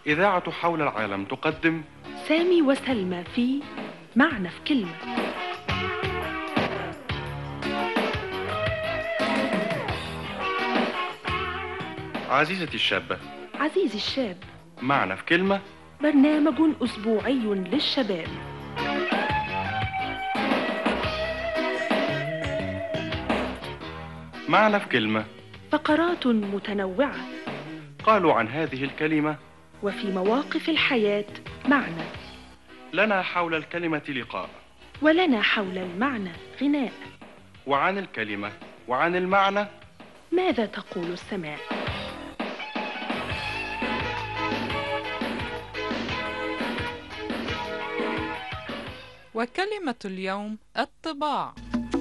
إذاعة حول العالم تقدم سامي وسلمى في معنى في كلمة. عزيزتي الشابة، عزيزي الشاب، معنى في كلمة، برنامج أسبوعي للشباب. معنى في كلمة، فقرات متنوعة، قالوا عن هذه الكلمة وفي مواقف الحياة معنى، لنا حول الكلمة لقاء، ولنا حول المعنى غناء، وعن الكلمة وعن المعنى ماذا تقول السماء؟ وكلمة اليوم الطباع.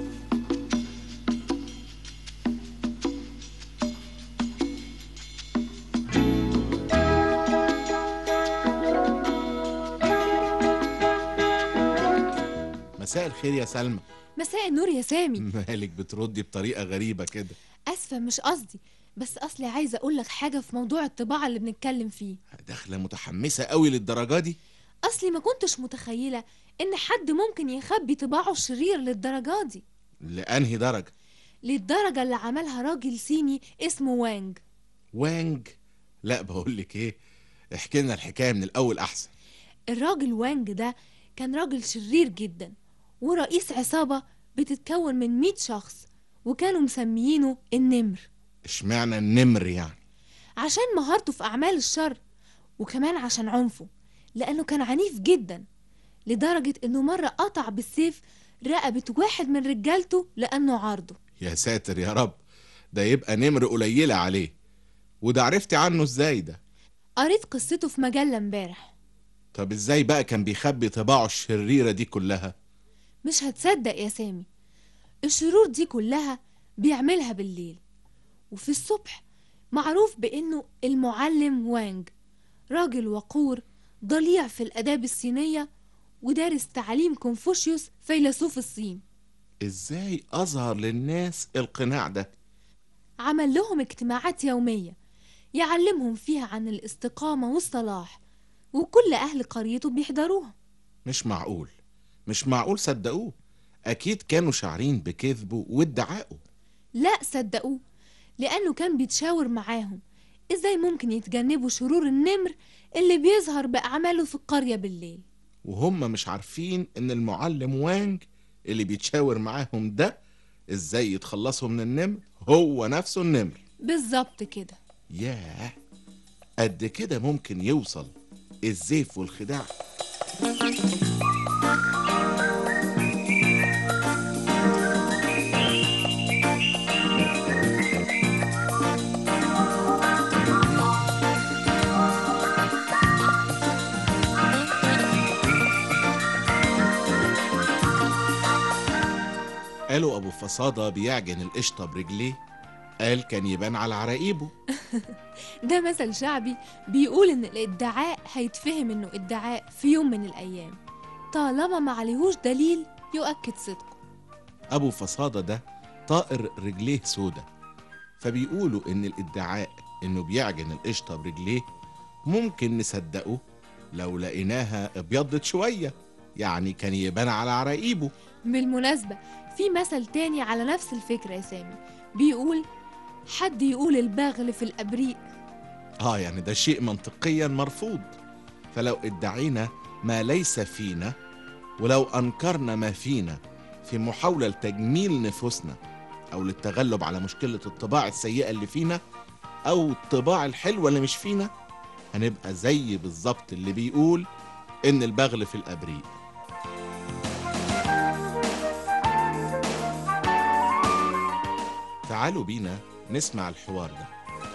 مساء الخير يا سلمى. مساء النور يا سامي. مالك بتردي بطريقة غريبة كده؟ اسفة، مش قصدي، بس اصلي عايزة اقولك حاجة في موضوع الطباعة اللي بنتكلم فيه. داخلة متحمسة قوي للدرجة دي؟ اصلي ما كنتش متخيلة ان حد ممكن يخبي طباعه الشرير للدرجة دي. لأنهي درجة؟ للدرجة اللي عملها راجل صيني اسمه وانج. وانج؟ لا بقولك ايه، احكي لنا الحكاية من الأول أحسن. الراجل وانج ده كان راجل شرير جدا، ورئيس عصابة بتتكون من 100 شخص، وكانوا مسميينه النمر. اشمعنى النمر يعني؟ عشان مهارته في أعمال الشر، وكمان عشان عنفه، لأنه كان عنيف جدا، لدرجة إنه مرة قطع بالسيف رقبة واحد من رجالته لأنه عارضه. يا ساتر يا رب، ده يبقى نمر قليلة عليه. وده عرفتي عنه ازاي ده؟ قريت قصته في مجلة امبارح. طب ازاي بقى كان بيخبي طباعه الشريرة دي كلها؟ مش هتصدق يا سامي، الشرور دي كلها بيعملها بالليل، وفي الصبح معروف بإنه المعلم وانج، راجل وقور ضليع في الآداب الصينية، ودارس تعليم كونفوشيوس فيلسوف الصين. ازاي أظهر للناس القناع ده؟ عمل لهم اجتماعات يومية يعلمهم فيها عن الاستقامة والصلاح، وكل أهل قريته بيحضروها. مش معقول، مش معقول صدقوه. أكيد كانوا شاعرين بكذبه وادعائه. لا صدقوه، لأنه كان بيتشاور معاهم إزاي ممكن يتجنبوا شرور النمر اللي بيظهر بأعماله في القرية بالليل. وهم مش عارفين إن المعلم وانج اللي بيتشاور معاهم ده إزاي يتخلصوا من النمر هو نفسه النمر. بالظبط كده. ياه، قد كده ممكن يوصل الزيف والخداع. قالوا أبو فصادة بيعجن القشطة برجليه، قال كان يبان على عراقيبه. ده مثل شعبي بيقول إن الادعاء هيتفهم إنه ادعاء في يوم من الأيام، طالما ما عليهوش دليل يؤكد صدقه. أبو فصادة ده طائر رجليه سودة، فبيقولوا إن الادعاء إنه بيعجن القشطة برجليه ممكن نصدقه لو لقيناها ابيضت شوية، يعني كان يبان على عراقيبه. بالمناسبة في مثل تاني على نفس الفكرة يا سامي، بيقول حد يقول البغل في الأبريق. يعني ده شيء منطقيا مرفوض. فلو ادعينا ما ليس فينا، ولو أنكرنا ما فينا في محاولة لتجميل نفوسنا أو للتغلب على مشكلة الطباع السيئة اللي فينا أو الطباع الحلوة اللي مش فينا، هنبقى زي بالظبط اللي بيقول إن البغل في الأبريق. تعالوا بينا نسمع الحوار ده.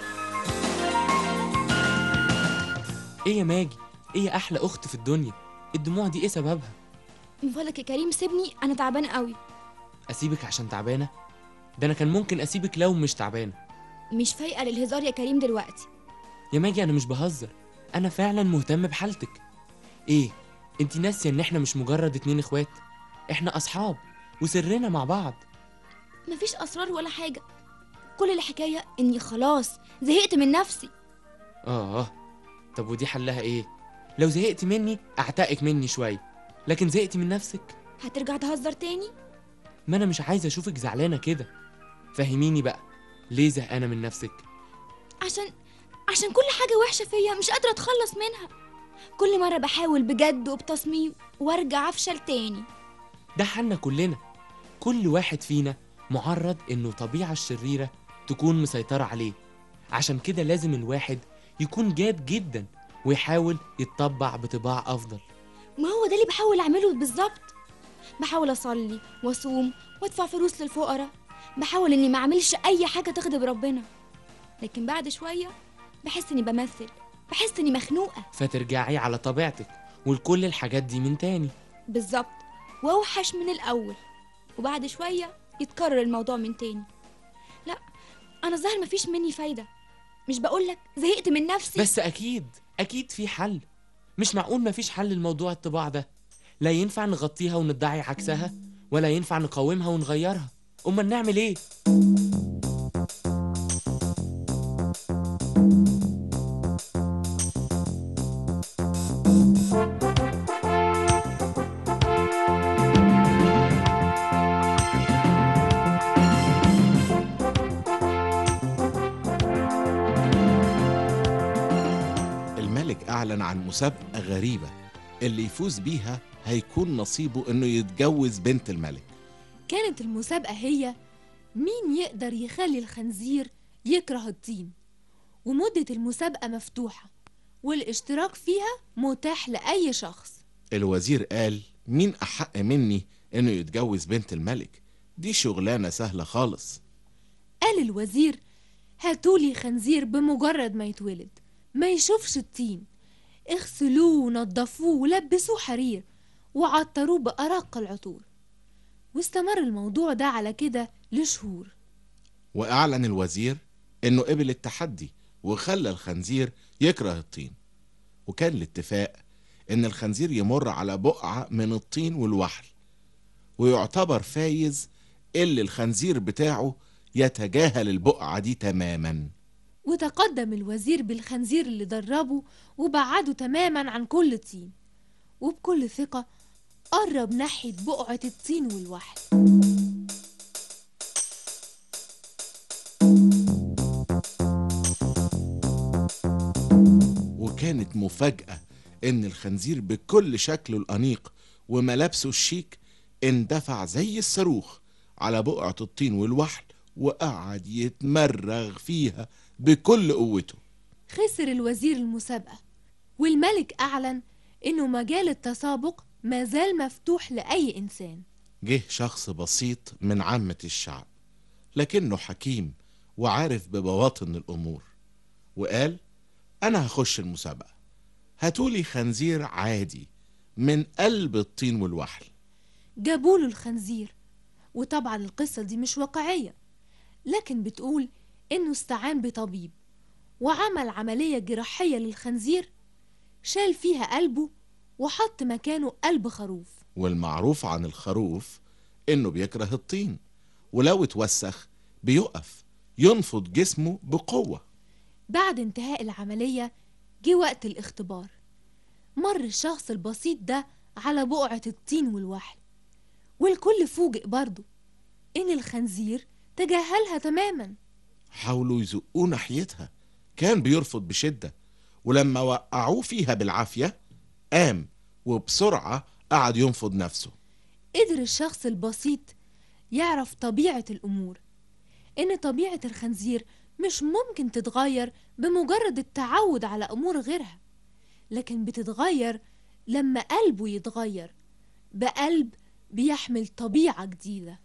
ايه يا ماجي، ايه يا احلى اخت في الدنيا، الدموع دي ايه سببها؟ من فضلك يا كريم سيبني، انا تعبانه قوي. اسيبك عشان تعبانه؟ ده انا كان ممكن اسيبك لو مش تعبانه. مش فايقه للهزار يا كريم دلوقتي. يا ماجي انا مش بهزر، انا فعلا مهتم بحالتك. ايه انتي ناسيه ان احنا مش مجرد 2 اخوات، احنا اصحاب وسرنا مع بعض. مفيش اسرار ولا حاجه، كل الحكايه اني خلاص زهقت من نفسي. طب ودي حلها ايه؟ لو زهقت مني اعتقك مني شويه، لكن زهقت من نفسك هترجع تهزر تاني؟ ما انا مش عايز اشوفك زعلانه كده. فهميني بقى، ليه زهقانه من نفسك؟ عشان كل حاجة وحشة فيا مش قادرة اتخلص منها. كل مرة بحاول بجد وبتصميم وارجع افشل تاني. ده حالنا كلنا، كل واحد فينا معرض انه طبيعة الشريرة تكون مسيطرة عليه. عشان كده لازم الواحد يكون جاد جدا ويحاول يتطبع بطباع افضل. ما هو ده اللي بحاول اعمله بالظبط. بحاول اصلي واصوم وادفع فلوس للفقراء. بحاول اني ما اعملش اي حاجة تغضب ربنا، لكن بعد شوية بحس اني بمثل، بحس اني مخنوقة. فترجعي على طبيعتك ولكل الحاجات دي من تاني. بالظبط، واوحش من الاول، وبعد شوية يتكرر الموضوع من تاني. لا، انا الظاهر مفيش مني فايدة. مش بقولك زهقت من نفسي؟ بس اكيد في حل. مش معقول مفيش حل لموضوع الطباع ده. لا ينفع نغطيها وندعي عكسها، ولا ينفع نقاومها ونغيرها. امال نعمل ايه؟ الملك أعلن عن مسابقة غريبة، اللي يفوز بيها هيكون نصيبه إنه يتجوز بنت الملك. كانت المسابقة هي مين يقدر يخلي الخنزير يكره الطين، ومدة المسابقة مفتوحة والاشتراك فيها متاح لأي شخص. الوزير قال: مين أحق مني إنه يتجوز بنت الملك؟ دي شغلانة سهلة خالص. قال الوزير: هاتولي خنزير بمجرد ما يتولد ما يشوفش الطين، اغسلوه ونضفوه ولبسوه حرير وعطروه بأرق العطور. واستمر الموضوع ده على كده لشهور. وأعلن الوزير إنه قبل التحدي وخلى الخنزير يكره الطين. وكان الاتفاق إن الخنزير يمر على بقعة من الطين والوحل، ويعتبر فايز اللي الخنزير بتاعه يتجاهل البقعة دي تماما. وتقدم الوزير بالخنزير اللي دربه وبعده تماما عن كل طين، وبكل ثقة قرب ناحية بقعة الطين والوحل. وكانت مفاجأة إن الخنزير بكل شكله الأنيق وملابسه الشيك اندفع زي الصاروخ على بقعة الطين والوحل، وقعد يتمرغ فيها بكل قوته. خسر الوزير المسابقة، والملك أعلن إنه مجال التسابق ما زال مفتوح لأي إنسان. جه شخص بسيط من عامة الشعب، لكنه حكيم وعارف ببواطن الأمور، وقال: أنا هخش المسابقة، هاتولي خنزير عادي من قلب الطين والوحل. جابوله الخنزير، وطبعا القصة دي مش واقعية، لكن بتقول إنه استعان بطبيب وعمل عملية جراحية للخنزير، شال فيها قلبه وحط مكانه قلب خروف. والمعروف عن الخروف إنه بيكره الطين، ولو اتوسخ بيقف ينفض جسمه بقوة. بعد انتهاء العملية جه وقت الاختبار. مر الشخص البسيط ده على بقعة الطين والوحل، والكل فوجئ برضه إن الخنزير تجاهلها تماما. حاولوا يزقوه ناحيتها، كان بيرفض بشدة، ولما وقعوه فيها بالعافية قام وبسرعة قعد ينفض نفسه. قدر الشخص البسيط يعرف طبيعة الأمور، إن طبيعة الخنزير مش ممكن تتغير بمجرد التعود على أمور غيرها، لكن بتتغير لما قلبه يتغير بقلب بيحمل طبيعة جديدة.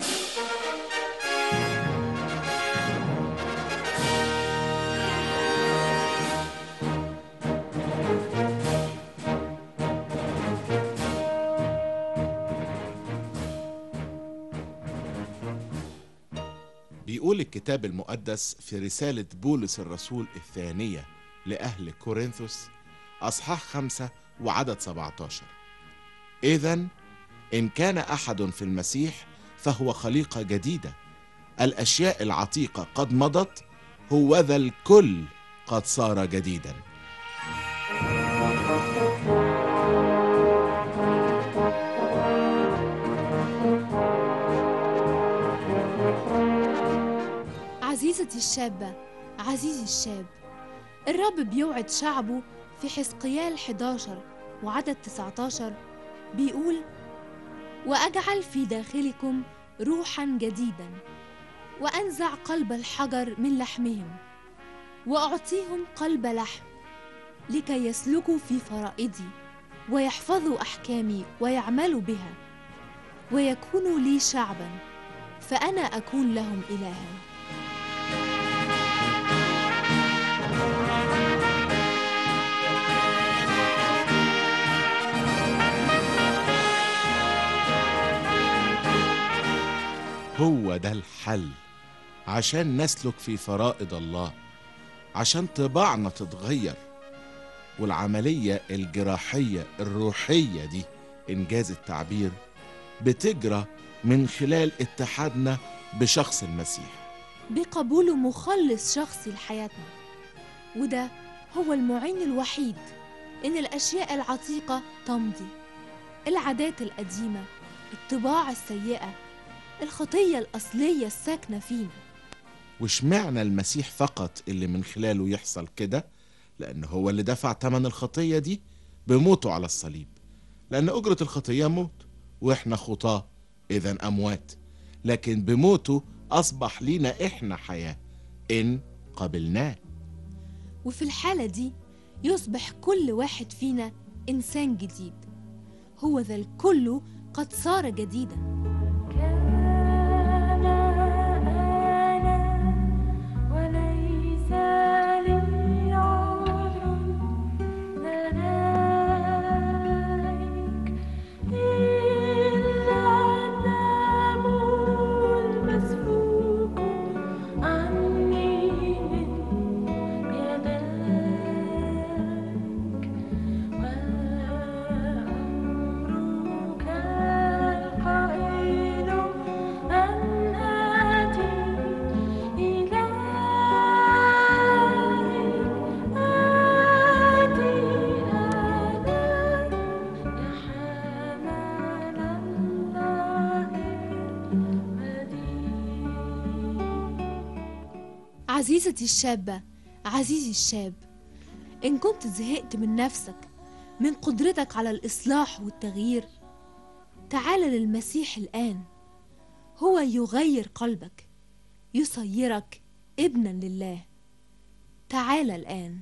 بيقول الكتاب المقدس في رسالة بولس الرسول الثانية لأهل كورنثوس أصحاح 5 وعدد 17: إذن إن كان أحد في المسيح فهو خليقة جديدة، الأشياء العتيقة قد مضت، هوذا الكل قد صار جديدا. عزيزتي الشابة، عزيزي الشاب، الرب بيوعد شعبه في حزقيال 11 وعدد 19 بيقول: وأجعل في داخلكم روحا جديدا، وأنزع قلب الحجر من لحمهم، وأعطيهم قلب لحم، لكي يسلكوا في فرائضي ويحفظوا أحكامي ويعملوا بها، ويكونوا لي شعبا، فأنا أكون لهم إلها. هو ده الحل عشان نسلك في فرائض الله، عشان طباعنا تتغير، والعملية الجراحية الروحية دي إنجاز التعبير بتجرى من خلال اتحادنا بشخص المسيح، بقبوله مخلص شخصي لحياتنا. وده هو المعين الوحيد إن الأشياء العتيقة تمضي، العادات القديمة، الطباع السيئة، الخطية الأصلية الساكنة فينا. وشمعنا المسيح فقط اللي من خلاله يحصل كده؟ لأن هو اللي دفع ثمن الخطية دي بموته على الصليب، لأن أجرة الخطية موت، وإحنا خطاة إذن أموات، لكن بموته أصبح لينا إحنا حياة إن قبلناه. وفي الحالة دي يصبح كل واحد فينا إنسان جديد، هو ذا الكل قد صار جديدا. عزيزتي الشابة، عزيزي الشاب، إن كنت زهقت من نفسك، من قدرتك على الإصلاح والتغيير، تعال للمسيح الآن. هو يغير قلبك، يصيرك ابنا لله. تعال الآن.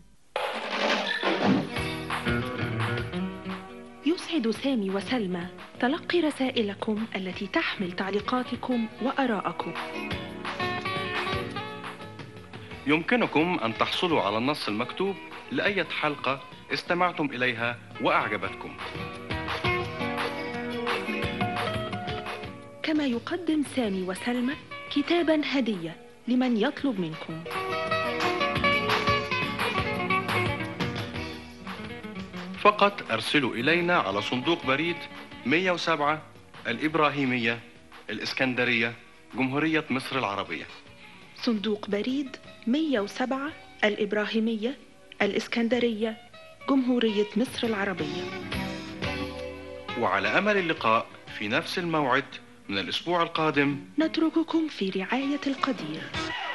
يسعد سامي وسلمى تلقي رسائلكم التي تحمل تعليقاتكم وآراءكم. يمكنكم أن تحصلوا على النص المكتوب لأية حلقة استمعتم إليها وأعجبتكم. كما يقدم سامي وسلمى كتابا هدية لمن يطلب منكم. فقط أرسلوا إلينا على صندوق بريد 107 الإبراهيمية، الإسكندرية، جمهورية مصر العربية. صندوق بريد 107 الإبراهيمية، الإسكندرية، جمهورية مصر العربية. وعلى أمل اللقاء في نفس الموعد من الأسبوع القادم. نترككم في رعاية القدير.